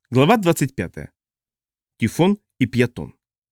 Глава 25. Тифон и Пьятон.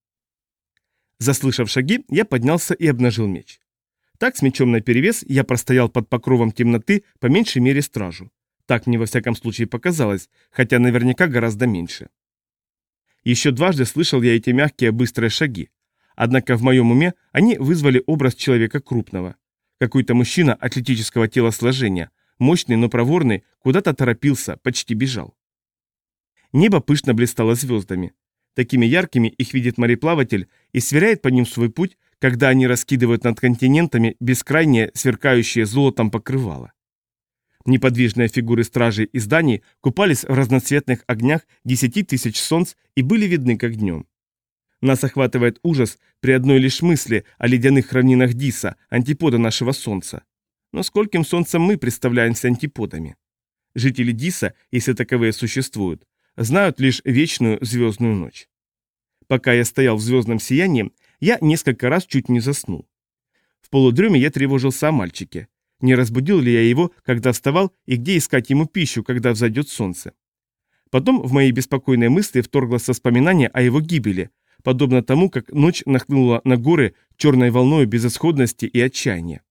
Заслышав шаги, я поднялся и обнажил меч. Так, с мечом наперевес, я простоял под покровом темноты по меньшей мере стражу. Так мне во всяком случае показалось, хотя наверняка гораздо меньше. Еще дважды слышал я эти мягкие быстрые шаги. Однако в моем уме они вызвали образ человека крупного. Какой-то мужчина атлетического телосложения, мощный, но проворный, куда-то торопился, почти бежал. Небо пышно блистало звездами. Такими яркими их видит мореплаватель и сверяет по ним свой путь, когда они раскидывают над континентами бескрайние, сверкающие золотом покрывала. Неподвижные фигуры стражей и зданий купались в разноцветных огнях 10 тысяч солнц и были видны как днем. Нас охватывает ужас при одной лишь мысли о ледяных равнинах Диса, антипода нашего солнца. Но скольким солнцем мы представляемся антиподами? Жители Диса, если таковые существуют, знают лишь вечную звездную ночь. Пока я стоял в звездном сиянии, я несколько раз чуть не заснул. В полудреме я тревожился о мальчике. Не разбудил ли я его, когда вставал, и где искать ему пищу, когда взойдет солнце? Потом в мои беспокойные мысли вторглось воспоминание о его гибели, подобно тому, как ночь нахлынула на горы черной волной безысходности и отчаяния.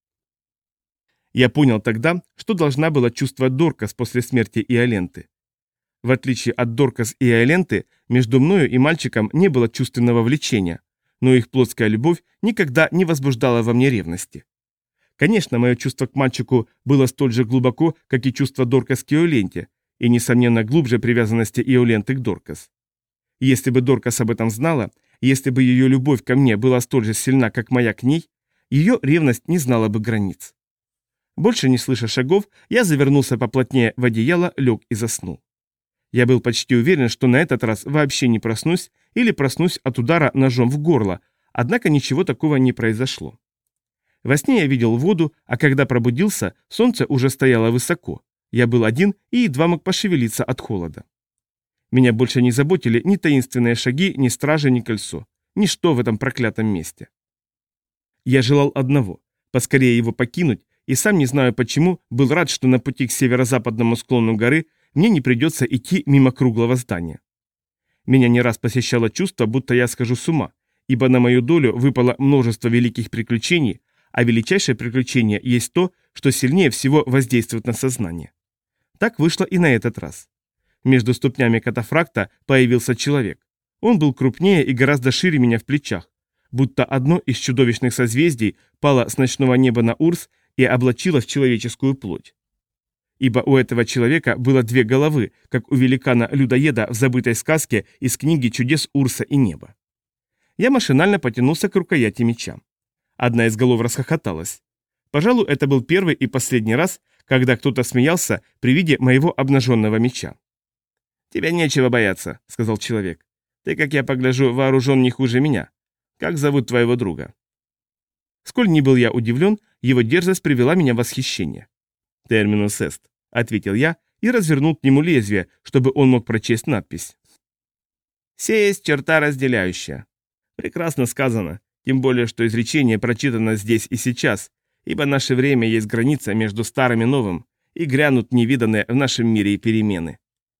Я понял тогда, что должна была чувствовать Доркас после смерти Иоленты. В отличие от Доркас и Иоленты, между мною и мальчиком не было чувственного влечения, но их плотская любовь никогда не возбуждала во мне ревности. Конечно, мое чувство к мальчику было столь же глубоко, как и чувство Доркас к Иоленте, и, несомненно, глубже привязанности Иоленты к Доркас. Если бы Доркас об этом знала, если бы ее любовь ко мне была столь же сильна, как моя к ней, ее ревность не знала бы границ. Больше не слыша шагов, я завернулся поплотнее в одеяло, лег и заснул. Я был почти уверен, что на этот раз вообще не проснусь или проснусь от удара ножом в горло, однако ничего такого не произошло. Во сне я видел воду, а когда пробудился, солнце уже стояло высоко. Я был один и едва мог пошевелиться от холода. Меня больше не заботили ни таинственные шаги, ни стражи, ни кольцо. Ничто в этом проклятом месте. Я желал одного – поскорее его покинуть, и сам не знаю почему, был рад, что на пути к северо-западному склону горы мне не придется идти мимо круглого здания. Меня не раз посещало чувство, будто я схожу с ума, ибо на мою долю выпало множество великих приключений, а величайшее приключение есть то, что сильнее всего воздействует на сознание. Так вышло и на этот раз. Между ступнями катафракта появился человек. Он был крупнее и гораздо шире меня в плечах, будто одно из чудовищных созвездий пало с ночного неба на Урс и облачило в человеческую плоть. Ибо у этого человека было две головы, как у великана-людоеда в забытой сказке из книги «Чудес Урса и неба». Я машинально потянулся к рукояти меча. Одна из голов расхохоталась. Пожалуй, это был первый и последний раз, когда кто-то смеялся при виде моего обнаженного меча. «Тебе нечего бояться», — сказал человек. «Ты, как я погляжу, вооружен не хуже меня. Как зовут твоего друга?» Сколь ни был я удивлен, его дерзость привела меня в восхищение. «Терминус эст», — ответил я и развернул к нему лезвие, чтобы он мог прочесть надпись. «Сей есть черта разделяющая». Прекрасно сказано, тем более, что изречение прочитано здесь и сейчас, ибо наше время есть граница между старым и новым, и грянут невиданные в нашем мире перемены.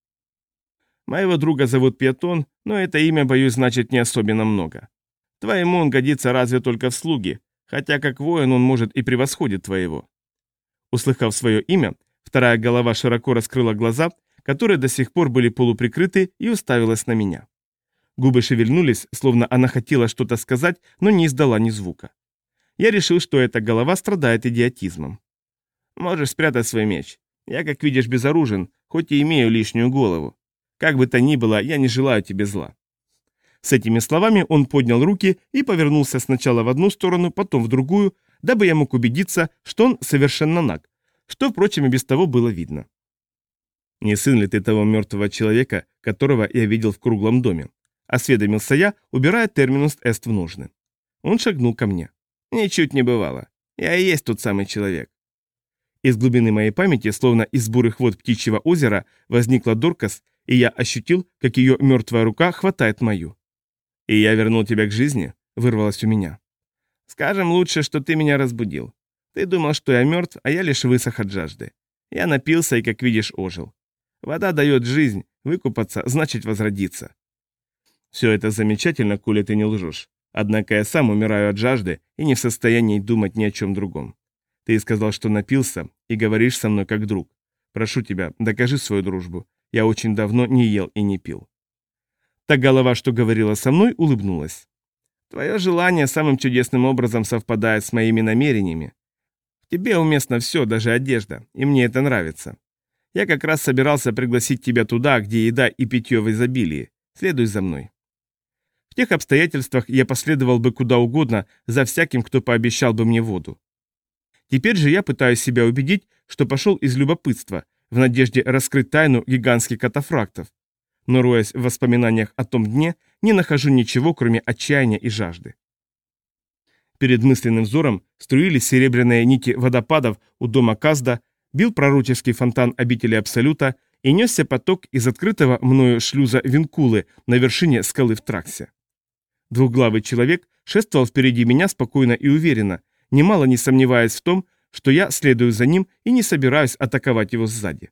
Моего друга зовут Пьятон, но это имя, боюсь, значит не особенно много. Твоему он годится разве только в слуги, хотя как воин он может и превосходит твоего. Услыхав свое имя, вторая голова широко раскрыла глаза, которые до сих пор были полуприкрыты, и уставилась на меня. Губы шевельнулись, словно она хотела что-то сказать, но не издала ни звука. Я решил, что эта голова страдает идиотизмом. «Можешь спрятать свой меч. Я, как видишь, безоружен, хоть и имею лишнюю голову. Как бы то ни было, я не желаю тебе зла». С этими словами он поднял руки и повернулся сначала в одну сторону, потом в другую, дабы я мог убедиться, что он совершенно наг, что, впрочем, и без того было видно. «Не сын ли ты того мертвого человека, которого я видел в круглом доме?» — осведомился я, убирая терминус эст в ножны. Он шагнул ко мне. «Ничуть не бывало. Я и есть тот самый человек». Из глубины моей памяти, словно из бурых вод птичьего озера, возникла Доркас, и я ощутил, как ее мертвая рука хватает мою. «И я вернул тебя к жизни?» — вырвалось у меня. «Скажем лучше, что ты меня разбудил. Ты думал, что я мертв, а я лишь высох от жажды. Я напился и, как видишь, ожил. Вода дает жизнь, Выкупаться значит возродиться. Все это замечательно, коли ты не лжешь. Однако я сам умираю от жажды и не в состоянии думать ни о чем другом. Ты сказал, что напился, и говоришь со мной как друг. Прошу тебя, докажи свою дружбу. Я очень давно не ел и не пил. Та голова, что говорила со мной, улыбнулась. Твое желание самым чудесным образом совпадает с моими намерениями. В тебе уместно все, даже одежда, и мне это нравится. Я как раз собирался пригласить тебя туда, где еда и питье в изобилии. Следуй за мной. В тех обстоятельствах я последовал бы куда угодно за всяким, кто пообещал бы мне воду. Теперь же я пытаюсь себя убедить, что пошел из любопытства, в надежде раскрыть тайну гигантских катафрактов. Но, роясь в воспоминаниях о том дне, не нахожу ничего, кроме отчаяния и жажды. Перед мысленным взором струились серебряные нити водопадов у дома Казда, бил пророческий фонтан обители Абсолюта и несся поток из открытого мною шлюза Винкулы на вершине скалы в Траксе. Двухглавый человек шествовал впереди меня спокойно и уверенно, немало не сомневаясь в том, что я следую за ним и не собираюсь атаковать его сзади.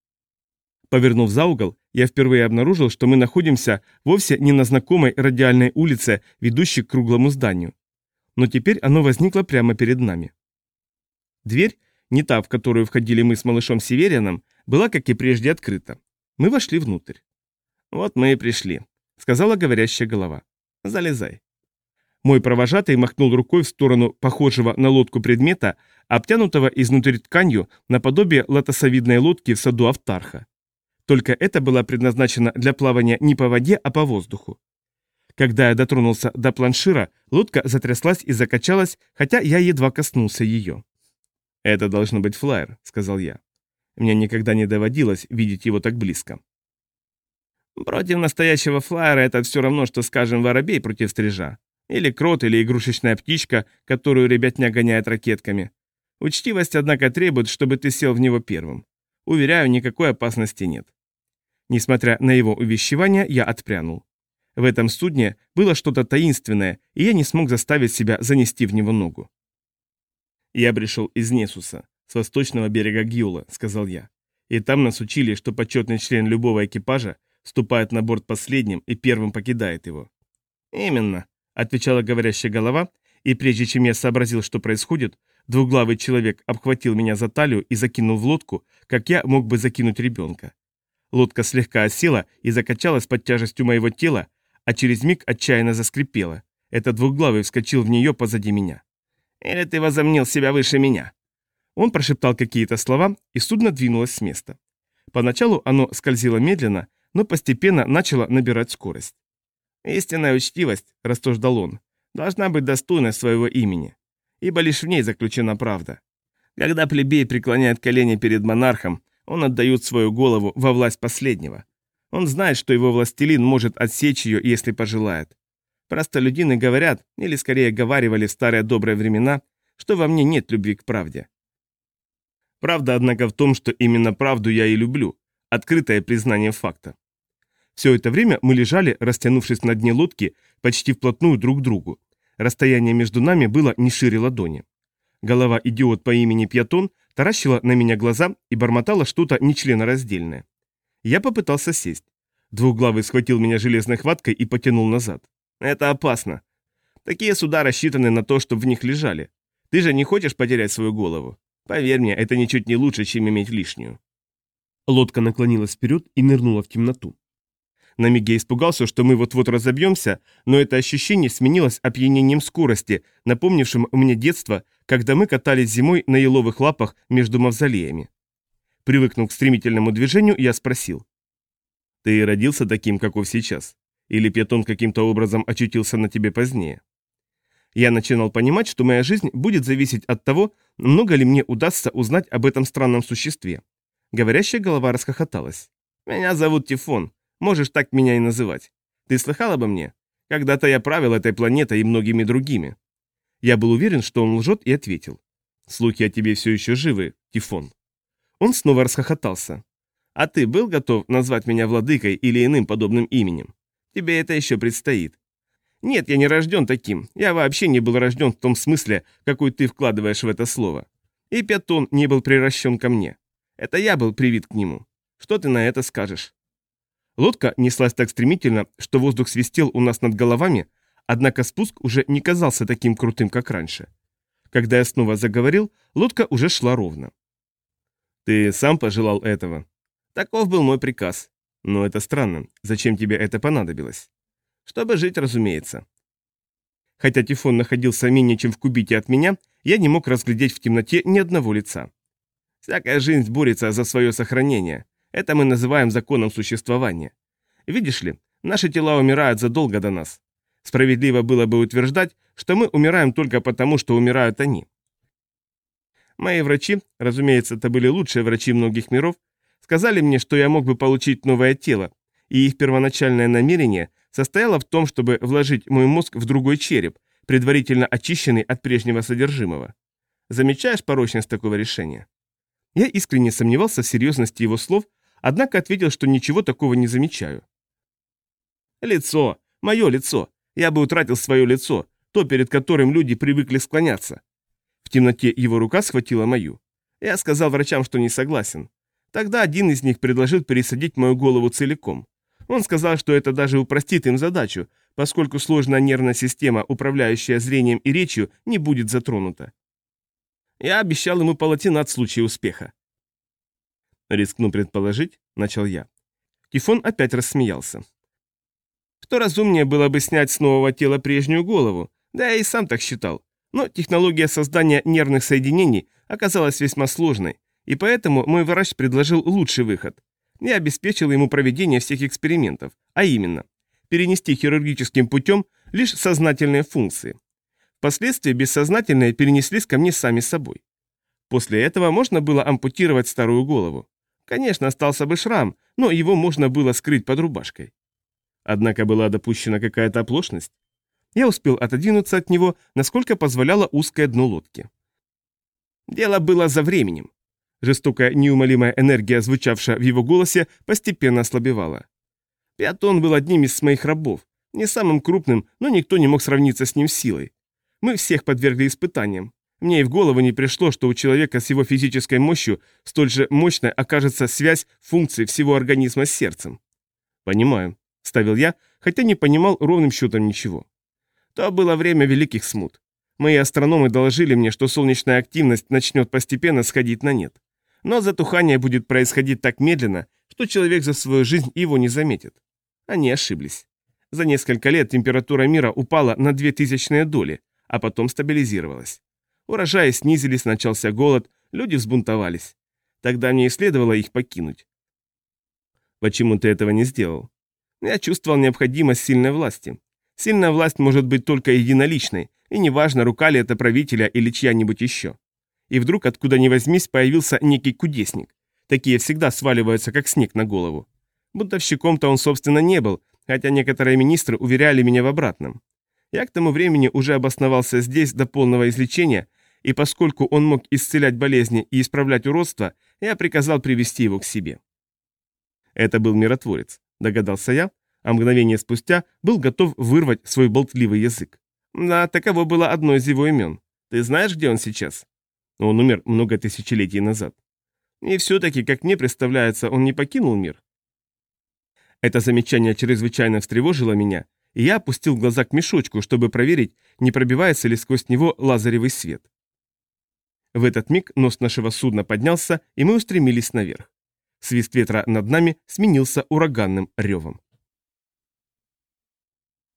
Повернув за угол, я впервые обнаружил, что мы находимся вовсе не на знакомой радиальной улице, ведущей к круглому зданию. Но теперь оно возникло прямо перед нами. Дверь, не та, в которую входили мы с малышом Северианом, была, как и прежде, открыта. Мы вошли внутрь. «Вот мы и пришли», — сказала говорящая голова. «Залезай». Мой провожатый махнул рукой в сторону похожего на лодку предмета, обтянутого изнутри тканью наподобие лотосовидной лодки в саду Автарха. Только это было предназначено для плавания не по воде, а по воздуху. Когда я дотронулся до планшира, лодка затряслась и закачалась, хотя я едва коснулся ее. «Это должно быть флайер», — сказал я. Мне никогда не доводилось видеть его так близко. «Против настоящего флайера это все равно, что, скажем, воробей против стрижа. Или крот, или игрушечная птичка, которую ребятня гоняет ракетками. Учтивость, однако, требует, чтобы ты сел в него первым. Уверяю, никакой опасности нет». Несмотря на его увещевание, я отпрянул. В этом судне было что-то таинственное, и я не смог заставить себя занести в него ногу. «Я пришел из Несуса, с восточного берега Гьюла», — сказал я. «И там нас учили, что почетный член любого экипажа вступает на борт последним и первым покидает его». «Именно», — отвечала говорящая голова, и прежде чем я сообразил, что происходит, двуглавый человек обхватил меня за талию и закинул в лодку, как я мог бы закинуть ребенка. Лодка слегка осела и закачалась под тяжестью моего тела, а через миг отчаянно заскрипела. Этот двуглавый вскочил в нее позади меня. «Или ты возомнил себя выше меня?» Он прошептал какие-то слова, и судно двинулось с места. Поначалу оно скользило медленно, но постепенно начало набирать скорость. «Истинная учтивость», — рассуждал он, — «должна быть достойна своего имени, ибо лишь в ней заключена правда. Когда плебей преклоняет колени перед монархом, он отдает свою голову во власть последнего. Он знает, что его властелин может отсечь ее, если пожелает. Простолюдины говорят, или скорее говаривали в старые добрые времена, что во мне нет любви к правде. Правда, однако, в том, что именно правду я и люблю, открытое признание факта. Все это время мы лежали, растянувшись на дне лодки, почти вплотную друг к другу. Расстояние между нами было не шире ладони. Голова-идиот по имени Пьятон таращила на меня глаза и бормотала что-то нечленораздельное. Я попытался сесть. Двуглавый схватил меня железной хваткой и потянул назад. «Это опасно. Такие суда рассчитаны на то, чтобы в них лежали. Ты же не хочешь потерять свою голову? Поверь мне, это ничуть не лучше, чем иметь лишнюю». Лодка наклонилась вперед и нырнула в темноту. На миг я испугался, что мы вот-вот разобьемся, но это ощущение сменилось опьянением скорости, напомнившим мне детство, когда мы катались зимой на еловых лапах между мавзолеями. Привыкнув к стремительному движению, я спросил. «Ты родился таким, каков сейчас? Или Пьятон каким-то образом очутился на тебе позднее?» Я начинал понимать, что моя жизнь будет зависеть от того, много ли мне удастся узнать об этом странном существе. Говорящая голова расхохоталась. «Меня зовут Тифон. Можешь так меня и называть. Ты слыхал обо мне? Когда-то я правил этой планетой и многими другими». Я был уверен, что он лжет, и ответил. «Слухи о тебе все еще живы, Тифон». Он снова расхохотался. «А ты был готов назвать меня владыкой или иным подобным именем? Тебе это еще предстоит». «Нет, я не рожден таким. Я вообще не был рожден в том смысле, какой ты вкладываешь в это слово. И Пьятон не был приращен ко мне. Это я был привит к нему. Что ты на это скажешь?» Лодка неслась так стремительно, что воздух свистел у нас над головами, однако спуск уже не казался таким крутым, как раньше. Когда я снова заговорил, лодка уже шла ровно. «Ты сам пожелал этого?» «Таков был мой приказ. Но это странно. Зачем тебе это понадобилось?» «Чтобы жить, разумеется». Хотя Тифон находился менее чем в кубите от меня, я не мог разглядеть в темноте ни одного лица. «Всякая жизнь борется за свое сохранение. Это мы называем законом существования. Видишь ли, наши тела умирают задолго до нас. Справедливо было бы утверждать, что мы умираем только потому, что умирают они. Мои врачи, разумеется, это были лучшие врачи многих миров, сказали мне, что я мог бы получить новое тело, и их первоначальное намерение состояло в том, чтобы вложить мой мозг в другой череп, предварительно очищенный от прежнего содержимого. Замечаешь порочность такого решения? Я искренне сомневался в серьезности его слов, однако ответил, что ничего такого не замечаю. Лицо, мое лицо. Я бы утратил свое лицо, то, перед которым люди привыкли склоняться. В темноте его рука схватила мою. Я сказал врачам, что не согласен. Тогда один из них предложил пересадить мою голову целиком. Он сказал, что это даже упростит им задачу, поскольку сложная нервная система, управляющая зрением и речью, не будет затронута. Я обещал ему палатинат в случае успеха. «Рискну предположить», — начал я. Тифон опять рассмеялся. «Что разумнее было бы снять с нового тела прежнюю голову, да я и сам так считал. Но технология создания нервных соединений оказалась весьма сложной, и поэтому мой врач предложил лучший выход. Я обеспечил ему проведение всех экспериментов, а именно, перенести хирургическим путем лишь сознательные функции. Впоследствии бессознательные перенеслись ко мне сами собой. После этого можно было ампутировать старую голову. Конечно, остался бы шрам, но его можно было скрыть под рубашкой. Однако была допущена какая-то оплошность. Я успел отодвинуться от него, насколько позволяло узкое дно лодки. Дело было за временем. Жестокая неумолимая энергия, звучавшая в его голосе, постепенно ослабевала. Пиатон был одним из моих рабов, не самым крупным, но никто не мог сравниться с ним силой. Мы всех подвергли испытаниям. Мне и в голову не пришло, что у человека с его физической мощью столь же мощной окажется связь функций всего организма с сердцем. «Понимаю», — вставил я, хотя не понимал ровным счетом ничего. То было время великих смут. Мои астрономы доложили мне, что солнечная активность начнет постепенно сходить на нет. Но затухание будет происходить так медленно, что человек за свою жизнь его не заметит. Они ошиблись. За несколько лет температура мира упала на 0,02 доли, а потом стабилизировалась. Урожаи снизились, начался голод, люди взбунтовались. Тогда мне и следовало их покинуть. Почему ты этого не сделал? Я чувствовал необходимость сильной власти. Сильная власть может быть только единоличной, и неважно, рука ли это правителя или чья-нибудь еще. И вдруг, откуда ни возьмись, появился некий кудесник. Такие всегда сваливаются, как снег на голову. Бунтовщиком-то он, собственно, не был, хотя некоторые министры уверяли меня в обратном. Я к тому времени уже обосновался здесь до полного излечения, и поскольку он мог исцелять болезни и исправлять уродство, я приказал привести его к себе. Это был миротворец, догадался я, а мгновение спустя был готов вырвать свой болтливый язык. Да, таково было одно из его имен. Ты знаешь, где он сейчас? Он умер много тысячелетий назад. И все-таки, как мне представляется, он не покинул мир. Это замечание чрезвычайно встревожило меня, и я опустил глаза к мешочку, чтобы проверить, не пробивается ли сквозь него лазаревый свет. В этот миг нос нашего судна поднялся, и мы устремились наверх. Свист ветра над нами сменился ураганным ревом.